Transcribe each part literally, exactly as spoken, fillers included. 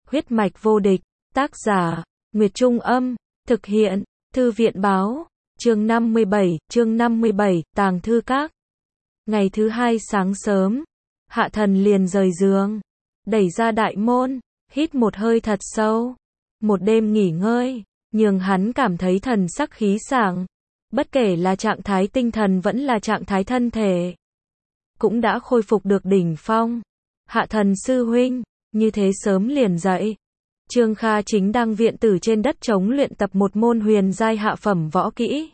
Huyết mạch vô địch, tác giả, Nguyệt Trung Âm, thực hiện, Thư viện Báo, chương năm mươi bảy, chương năm mươi bảy, Tàng Thư Các. Ngày thứ hai sáng sớm, Hạ Thần liền rời giường, đẩy ra đại môn, hít một hơi thật sâu. Một đêm nghỉ ngơi, nhường hắn cảm thấy thần sắc khí sảng, bất kể là trạng thái tinh thần vẫn là trạng thái thân thể, cũng đã khôi phục được đỉnh phong. Hạ Thần sư huynh, như thế sớm liền dậy. Trương Kha chính đang viện tử trên đất trống luyện tập một môn huyền giai hạ phẩm võ kỹ.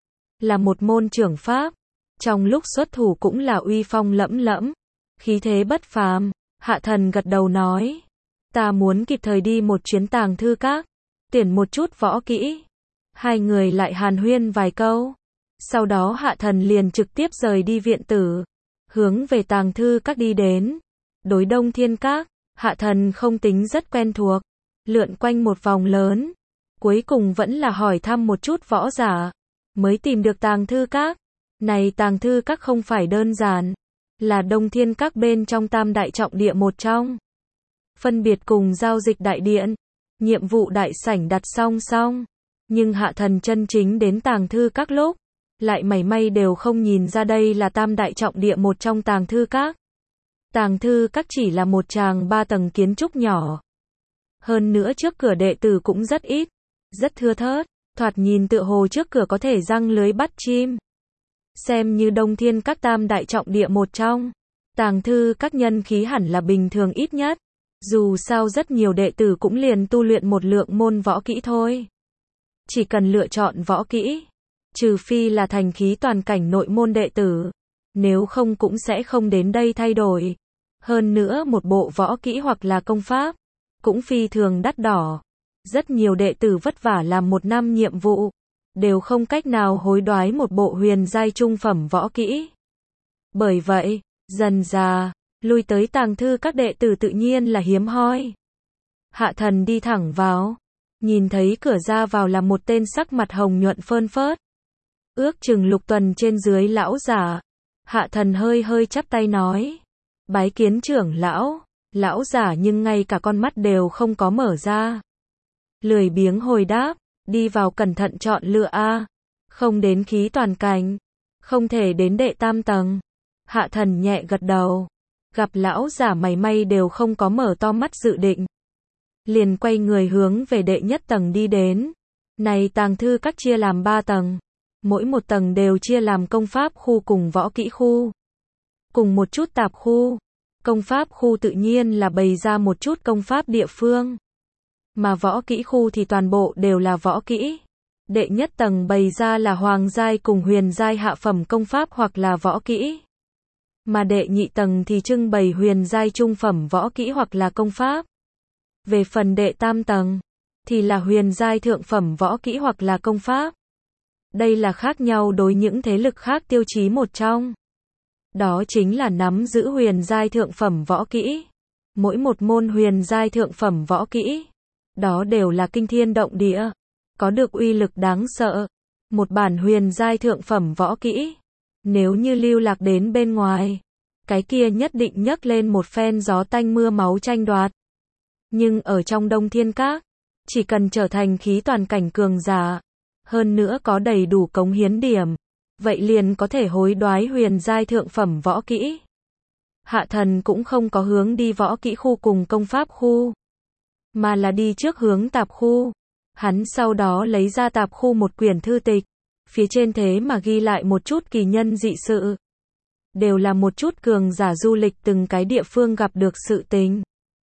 Là một môn trưởng pháp, trong lúc xuất thủ cũng là uy phong lẫm lẫm, khí thế bất phàm. Hạ Thần gật đầu nói, ta muốn kịp thời đi một chuyến Tàng Thư Các, tuyển một chút võ kỹ. Hai người lại hàn huyên vài câu. Sau đó Hạ Thần liền trực tiếp rời đi viện tử, hướng về Tàng Thư Các đi đến. Đối Đông Thiên Các, Hạ Thần không tính rất quen thuộc, lượn quanh một vòng lớn, cuối cùng vẫn là hỏi thăm một chút võ giả, mới tìm được Tàng Thư Các. Này Tàng Thư Các không phải đơn giản, là Đông Thiên Các bên trong tam đại trọng địa một trong. Phân biệt cùng giao dịch đại điện, nhiệm vụ đại sảnh đặt song song, nhưng Hạ Thần chân chính đến Tàng Thư Các lúc, lại mảy may đều không nhìn ra đây là tam đại trọng địa một trong Tàng Thư Các. Tàng Thư Các chỉ là một tràng ba tầng kiến trúc nhỏ. Hơn nữa trước cửa đệ tử cũng rất ít, rất thưa thớt, thoạt nhìn tựa hồ trước cửa có thể giăng lưới bắt chim. Xem như Đông Thiên Các tam đại trọng địa một trong, Tàng Thư Các nhân khí hẳn là bình thường ít nhất. Dù sao rất nhiều đệ tử cũng liền tu luyện một lượng môn võ kỹ thôi. Chỉ cần lựa chọn võ kỹ, trừ phi là thành khí toàn cảnh nội môn đệ tử, nếu không cũng sẽ không đến đây thay đổi. Hơn nữa một bộ võ kỹ hoặc là công pháp, cũng phi thường đắt đỏ. Rất nhiều đệ tử vất vả làm một năm nhiệm vụ, đều không cách nào hối đoái một bộ huyền giai trung phẩm võ kỹ. Bởi vậy, dần dà, lui tới Tàng Thư Các đệ tử tự nhiên là hiếm hoi. Hạ Thần đi thẳng vào, nhìn thấy cửa ra vào là một tên sắc mặt hồng nhuận phơn phớt, ước chừng lục tuần trên dưới lão giả. Hạ Thần hơi hơi chắp tay nói, bái kiến trưởng lão. Lão giả nhưng ngay cả con mắt đều không có mở ra, lười biếng hồi đáp, đi vào cẩn thận chọn lựa a, không đến khí toàn cảnh, không thể đến đệ tam tầng. Hạ Thần nhẹ gật đầu, gặp lão giả mảy may đều không có mở to mắt dự định, liền quay người hướng về đệ nhất tầng đi đến. Này Tàng Thư Các chia làm ba tầng, mỗi một tầng đều chia làm công pháp khu cùng võ kỹ khu, cùng một chút tạp khu. Công pháp khu tự nhiên là bày ra một chút công pháp địa phương, mà võ kỹ khu thì toàn bộ đều là võ kỹ. Đệ nhất tầng bày ra là hoàng giai cùng huyền giai hạ phẩm công pháp hoặc là võ kỹ, mà đệ nhị tầng thì trưng bày huyền giai trung phẩm võ kỹ hoặc là công pháp. Về phần đệ tam tầng, thì là huyền giai thượng phẩm võ kỹ hoặc là công pháp. Đây là khác nhau đối những thế lực khác tiêu chí một trong. Đó chính là nắm giữ huyền giai thượng phẩm võ kỹ. Mỗi một môn huyền giai thượng phẩm võ kỹ, đó đều là kinh thiên động địa, có được uy lực đáng sợ. Một bản huyền giai thượng phẩm võ kỹ, nếu như lưu lạc đến bên ngoài, cái kia nhất định nhấc lên một phen gió tanh mưa máu tranh đoạt. Nhưng ở trong Đông Thiên Các, chỉ cần trở thành khí toàn cảnh cường giả, hơn nữa có đầy đủ cống hiến điểm, vậy liền có thể hối đoái huyền giai thượng phẩm võ kỹ. Hạ Thần cũng không có hướng đi võ kỹ khu cùng công pháp khu, mà là đi trước hướng tạp khu. Hắn sau đó lấy ra tạp khu một quyển thư tịch, phía trên thế mà ghi lại một chút kỳ nhân dị sự, đều là một chút cường giả du lịch từng cái địa phương gặp được sự tình,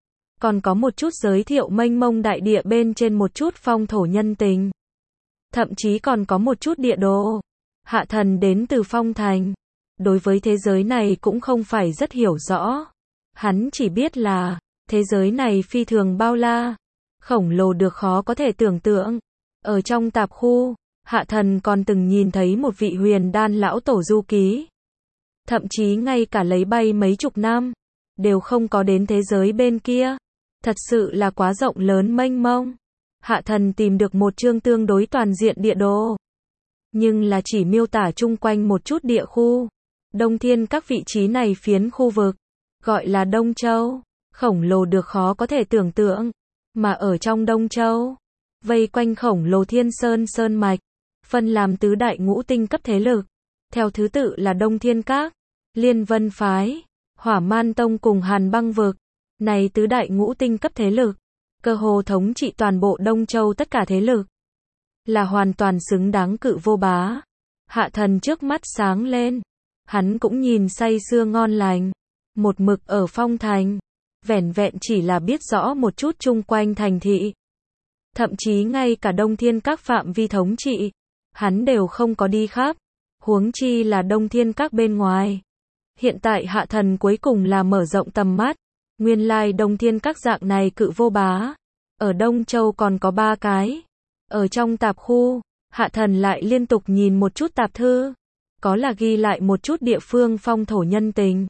còn có một chút giới thiệu mênh mông đại địa bên trên một chút phong thổ nhân tình, thậm chí còn có một chút địa đồ. Hạ Thần đến từ Phong Thành, đối với thế giới này cũng không phải rất hiểu rõ. Hắn chỉ biết là, thế giới này phi thường bao la, khổng lồ được khó có thể tưởng tượng. Ở trong tạp khu, Hạ Thần còn từng nhìn thấy một vị huyền đan lão tổ du ký. Thậm chí ngay cả lấy bay mấy chục năm, đều không có đến thế giới bên kia. Thật sự là quá rộng lớn mênh mông. Hạ Thần tìm được một chương tương đối toàn diện địa đồ, nhưng là chỉ miêu tả chung quanh một chút địa khu. Đông Thiên Các vị trí này phiến khu vực, gọi là Đông Châu, khổng lồ được khó có thể tưởng tượng. Mà ở trong Đông Châu, vây quanh khổng lồ Thiên Sơn Sơn Mạch, phân làm tứ đại ngũ tinh cấp thế lực. Theo thứ tự là Đông Thiên Các, Liên Vân Phái, Hỏa Man Tông cùng Hàn Băng Vực. Này tứ đại ngũ tinh cấp thế lực, cơ hồ thống trị toàn bộ Đông Châu tất cả thế lực. Là hoàn toàn xứng đáng cự vô bá. Hạ Thần trước mắt sáng lên. Hắn cũng nhìn say sưa ngon lành. Một mực ở Phong Thành. Vẻn vẹn chỉ là biết rõ một chút chung quanh thành thị. Thậm chí ngay cả Đông Thiên Các phạm vi thống trị. Hắn đều không có đi khắp. Huống chi là Đông Thiên Các bên ngoài. Hiện tại Hạ Thần cuối cùng là mở rộng tầm mắt. Nguyên lai Đông Thiên Các dạng này cự vô bá. Ở Đông Châu còn có ba cái. Ở trong tạp khu, Hạ Thần lại liên tục nhìn một chút tạp thư. Có là ghi lại một chút địa phương phong thổ nhân tình.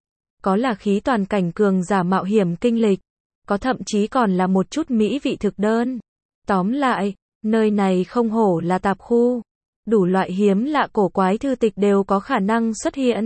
Có là khí toàn cảnh cường giả mạo hiểm kinh lịch. Có thậm chí còn là một chút mỹ vị thực đơn. Tóm lại, nơi này không hổ là tạp khu. Đủ loại hiếm lạ cổ quái thư tịch đều có khả năng xuất hiện.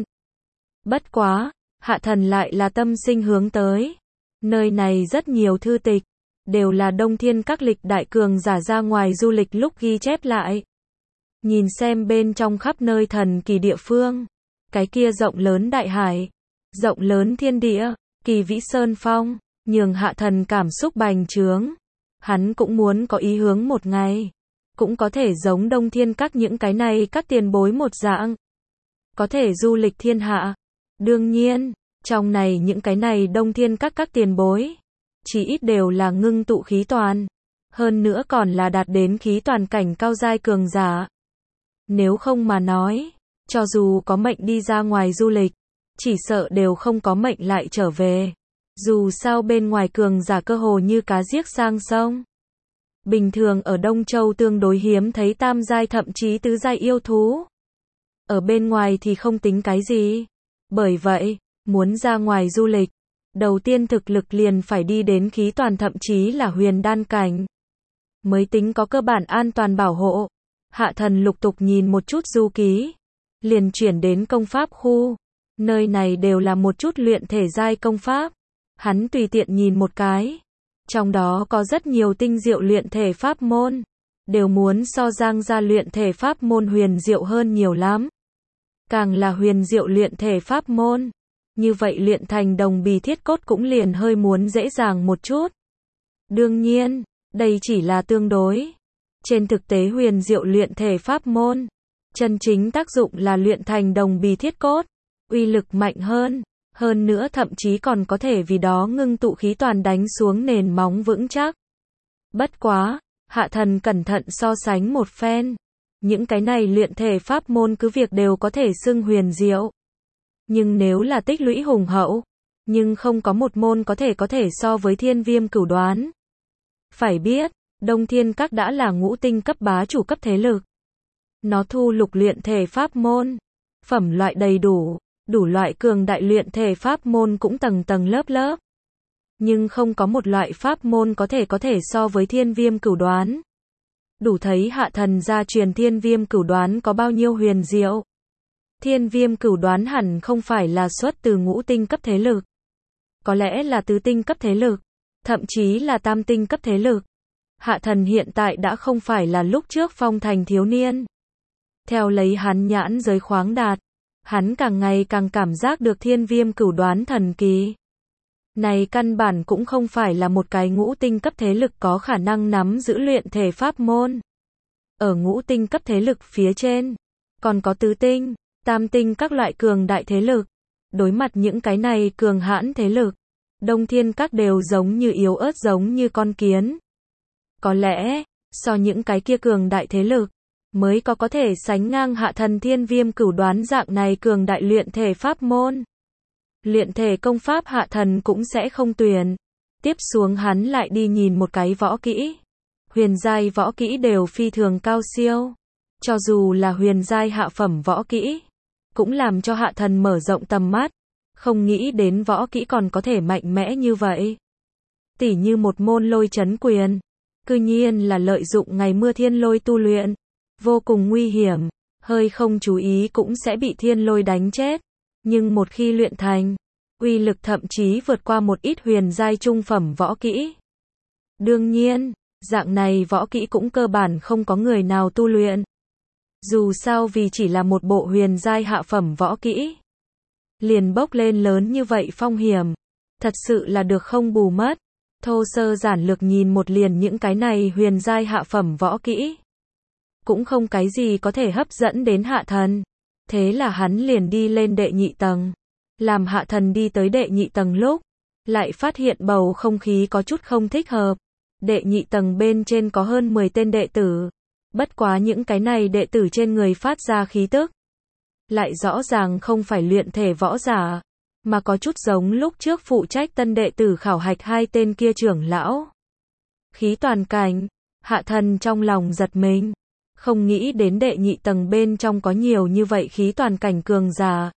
Bất quá, Hạ Thần lại là tâm sinh hướng tới. Nơi này rất nhiều thư tịch, đều là Đông Thiên Các lịch đại cường giả ra ngoài du lịch lúc ghi chép lại. Nhìn xem bên trong khắp nơi thần kỳ địa phương. Cái kia rộng lớn đại hải, rộng lớn thiên địa, kỳ vĩ sơn phong, nhường Hạ Thần cảm xúc bành trướng. Hắn cũng muốn có ý hướng một ngày. Cũng có thể giống Đông Thiên Các những cái này các tiền bối một dạng. Có thể du lịch thiên hạ. Đương nhiên, trong này những cái này Đông Thiên Các các tiền bối, chỉ ít đều là ngưng tụ khí toàn. Hơn nữa còn là đạt đến khí toàn cảnh cao giai cường giả. Nếu không mà nói, cho dù có mệnh đi ra ngoài du lịch, chỉ sợ đều không có mệnh lại trở về. Dù sao bên ngoài cường giả cơ hồ như cá giết sang sông. Bình thường ở Đông Châu tương đối hiếm thấy tam giai thậm chí tứ giai yêu thú. Ở bên ngoài thì không tính cái gì. Bởi vậy, muốn ra ngoài du lịch, đầu tiên thực lực liền phải đi đến khí toàn thậm chí là huyền đan cảnh. Mới tính có cơ bản an toàn bảo hộ. Hạ Thần lục tục nhìn một chút du ký. Liền chuyển đến công pháp khu. Nơi này đều là một chút luyện thể giai công pháp. Hắn tùy tiện nhìn một cái. Trong đó có rất nhiều tinh diệu luyện thể pháp môn. Đều muốn so Giang gia luyện thể pháp môn huyền diệu hơn nhiều lắm. Càng là huyền diệu luyện thể pháp môn. Như vậy luyện thành đồng bì thiết cốt cũng liền hơi muốn dễ dàng một chút. Đương nhiên, đây chỉ là tương đối. Trên thực tế huyền diệu luyện thể pháp môn. Chân chính tác dụng là luyện thành đồng bì thiết cốt. Uy lực mạnh hơn. Hơn nữa thậm chí còn có thể vì đó ngưng tụ khí toàn đánh xuống nền móng vững chắc. Bất quá, Hạ Thần cẩn thận so sánh một phen. Những cái này luyện thể pháp môn cứ việc đều có thể xưng huyền diệu. Nhưng nếu là tích lũy hùng hậu, nhưng không có một môn có thể có thể so với Thiên Viêm Cửu Đoán. Phải biết, Đông Thiên Các đã là ngũ tinh cấp bá chủ cấp thế lực. Nó thu lục luyện thể pháp môn, phẩm loại đầy đủ. Đủ loại cường đại luyện thể pháp môn cũng tầng tầng lớp lớp. Nhưng không có một loại pháp môn có thể có thể so với Thiên Viêm Cửu Đoán. Đủ thấy Hạ Thần gia truyền Thiên Viêm Cửu Đoán có bao nhiêu huyền diệu. Thiên Viêm Cửu Đoán hẳn không phải là xuất từ ngũ tinh cấp thế lực. Có lẽ là tứ tinh cấp thế lực. Thậm chí là tam tinh cấp thế lực. Hạ Thần hiện tại đã không phải là lúc trước Phong Thành thiếu niên. Theo lấy hắn nhãn giới khoáng đạt. Hắn càng ngày càng cảm giác được Thiên Viêm Cửu Đoán thần kỳ. Này căn bản cũng không phải là một cái ngũ tinh cấp thế lực có khả năng nắm giữ luyện thể pháp môn. Ở ngũ tinh cấp thế lực phía trên, còn có tứ tinh, tam tinh các loại cường đại thế lực. Đối mặt những cái này cường hãn thế lực, Đông Thiên Các đều giống như yếu ớt giống như con kiến. Có lẽ, so những cái kia cường đại thế lực, mới có có thể sánh ngang Hạ Thần Thiên Viêm Cửu Đoán dạng này cường đại luyện thể pháp môn. Luyện thể công pháp Hạ Thần cũng sẽ không tuyển. Tiếp xuống hắn lại đi nhìn một cái võ kỹ. Huyền giai võ kỹ đều phi thường cao siêu. Cho dù là huyền giai hạ phẩm võ kỹ, cũng làm cho Hạ Thần mở rộng tầm mắt. Không nghĩ đến võ kỹ còn có thể mạnh mẽ như vậy. Tỉ như một môn lôi chấn quyền. Cư nhiên là lợi dụng ngày mưa thiên lôi tu luyện. Vô cùng nguy hiểm, hơi không chú ý cũng sẽ bị thiên lôi đánh chết. Nhưng một khi luyện thành, uy lực thậm chí vượt qua một ít huyền giai trung phẩm võ kỹ. Đương nhiên, dạng này võ kỹ cũng cơ bản không có người nào tu luyện. Dù sao vì chỉ là một bộ huyền giai hạ phẩm võ kỹ, liền bốc lên lớn như vậy phong hiểm, thật sự là được không bù mất. Thô sơ giản lược nhìn một liền những cái này huyền giai hạ phẩm võ kỹ, cũng không cái gì có thể hấp dẫn đến Hạ Thần. Thế là hắn liền đi lên đệ nhị tầng. Làm Hạ Thần đi tới đệ nhị tầng lúc, lại phát hiện bầu không khí có chút không thích hợp. Đệ nhị tầng bên trên có hơn mười tên đệ tử. Bất quá những cái này đệ tử trên người phát ra khí tức, lại rõ ràng không phải luyện thể võ giả, mà có chút giống lúc trước phụ trách tân đệ tử khảo hạch hai tên kia trưởng lão. Khí toàn cảnh, Hạ Thần trong lòng giật mình, không nghĩ đến đệ nhị tầng bên trong có nhiều như vậy khí toàn cảnh cường giả.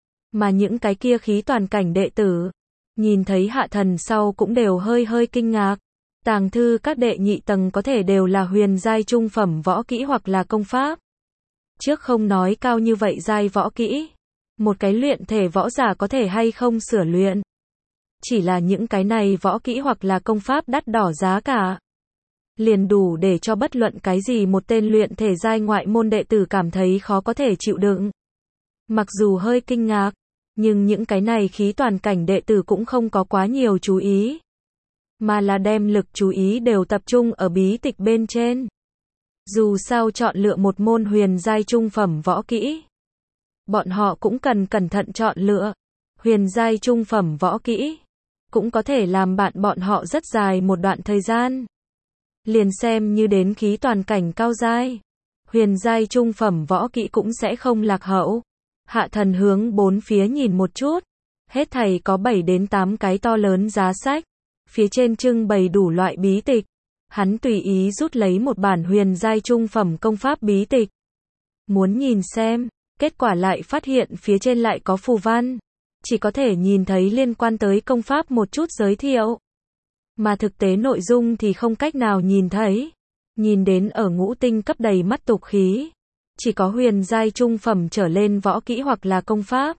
Mà những cái kia khí toàn cảnh đệ tử, nhìn thấy Hạ Thần sau cũng đều hơi hơi kinh ngạc. Tàng thư các đệ nhị tầng có thể đều là huyền giai trung phẩm võ kỹ hoặc là công pháp. Trước không nói cao như vậy giai võ kỹ, một cái luyện thể võ giả có thể hay không sửa luyện. Chỉ là những cái này võ kỹ hoặc là công pháp đắt đỏ giá cả, liền đủ để cho bất luận cái gì một tên luyện thể giai ngoại môn đệ tử cảm thấy khó có thể chịu đựng. Mặc dù hơi kinh ngạc, nhưng những cái này khí toàn cảnh đệ tử cũng không có quá nhiều chú ý, mà là đem lực chú ý đều tập trung ở bí tịch bên trên. Dù sao chọn lựa một môn huyền giai trung phẩm võ kỹ, bọn họ cũng cần cẩn thận chọn lựa. Huyền giai trung phẩm võ kỹ cũng có thể làm bạn bọn họ rất dài một đoạn thời gian. Liền xem như đến khí toàn cảnh cao giai, huyền giai trung phẩm võ kỹ cũng sẽ không lạc hậu. Hạ Thần hướng bốn phía nhìn một chút, hết thảy có bảy đến tám cái to lớn giá sách, phía trên trưng bày đủ loại bí tịch. Hắn tùy ý rút lấy một bản huyền giai trung phẩm công pháp bí tịch, muốn nhìn xem, kết quả lại phát hiện phía trên lại có phù văn, chỉ có thể nhìn thấy liên quan tới công pháp một chút giới thiệu, mà thực tế nội dung thì không cách nào nhìn thấy. Nhìn đến ở ngũ tinh cấp đầy mắt tục khí, chỉ có huyền giai trung phẩm trở lên võ kỹ hoặc là công pháp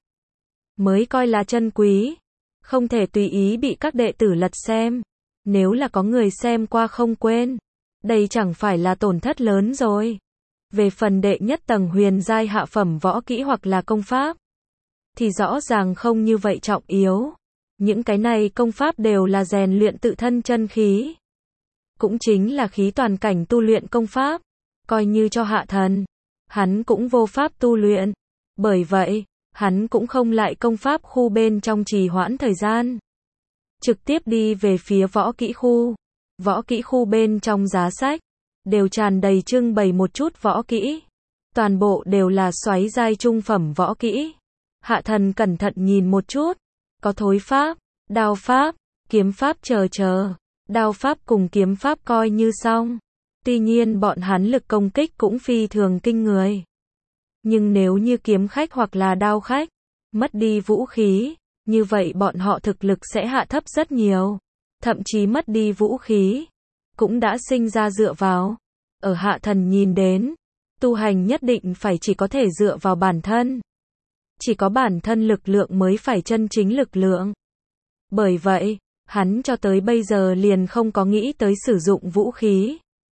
mới coi là chân quý, không thể tùy ý bị các đệ tử lật xem. Nếu là có người xem qua không quên, đây chẳng phải là tổn thất lớn rồi. Về phần đệ nhất tầng huyền giai hạ phẩm võ kỹ hoặc là công pháp, thì rõ ràng không như vậy trọng yếu. Những cái này công pháp đều là rèn luyện tự thân chân khí, cũng chính là khí toàn cảnh tu luyện công pháp. Coi như cho Hạ Thần, hắn cũng vô pháp tu luyện. Bởi vậy, hắn cũng không lại công pháp khu bên trong trì hoãn thời gian, trực tiếp đi về phía võ kỹ khu. Võ kỹ khu bên trong giá sách, đều tràn đầy trưng bày một chút võ kỹ. Toàn bộ đều là xoáy giai trung phẩm võ kỹ. Hạ Thần cẩn thận nhìn một chút, có thối pháp, đao pháp, kiếm pháp chờ chờ. Đao pháp cùng kiếm pháp coi như xong. Tuy nhiên bọn hắn lực công kích cũng phi thường kinh người. Nhưng nếu như kiếm khách hoặc là đao khách mất đi vũ khí, như vậy bọn họ thực lực sẽ hạ thấp rất nhiều. Thậm chí mất đi vũ khí, cũng đã sinh ra dựa vào. Ở Hạ Thần nhìn đến, tu hành nhất định phải chỉ có thể dựa vào bản thân. Chỉ có bản thân lực lượng mới phải chân chính lực lượng. Bởi vậy, hắn cho tới bây giờ liền không có nghĩ tới sử dụng vũ khí.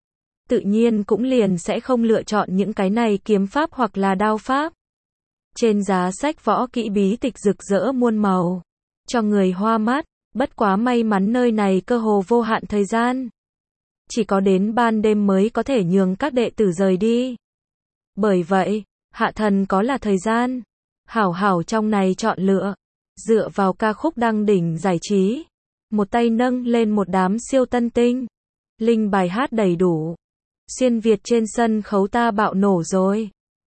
Tự nhiên cũng liền sẽ không lựa chọn những cái này kiếm pháp hoặc là đao pháp. Trên giá sách võ kỹ bí tịch rực rỡ muôn màu, cho người hoa mắt. Bất quá may mắn nơi này cơ hồ vô hạn thời gian, chỉ có đến ban đêm mới có thể nhường các đệ tử rời đi. Bởi vậy, Hạ Thần có là thời gian hảo hảo trong này chọn lựa, dựa vào ca khúc đăng đỉnh giải trí, một tay nâng lên một đám siêu tân tinh, linh bài hát đầy đủ. Xuyên Việt trên sân khấu ta bạo nổ rồi.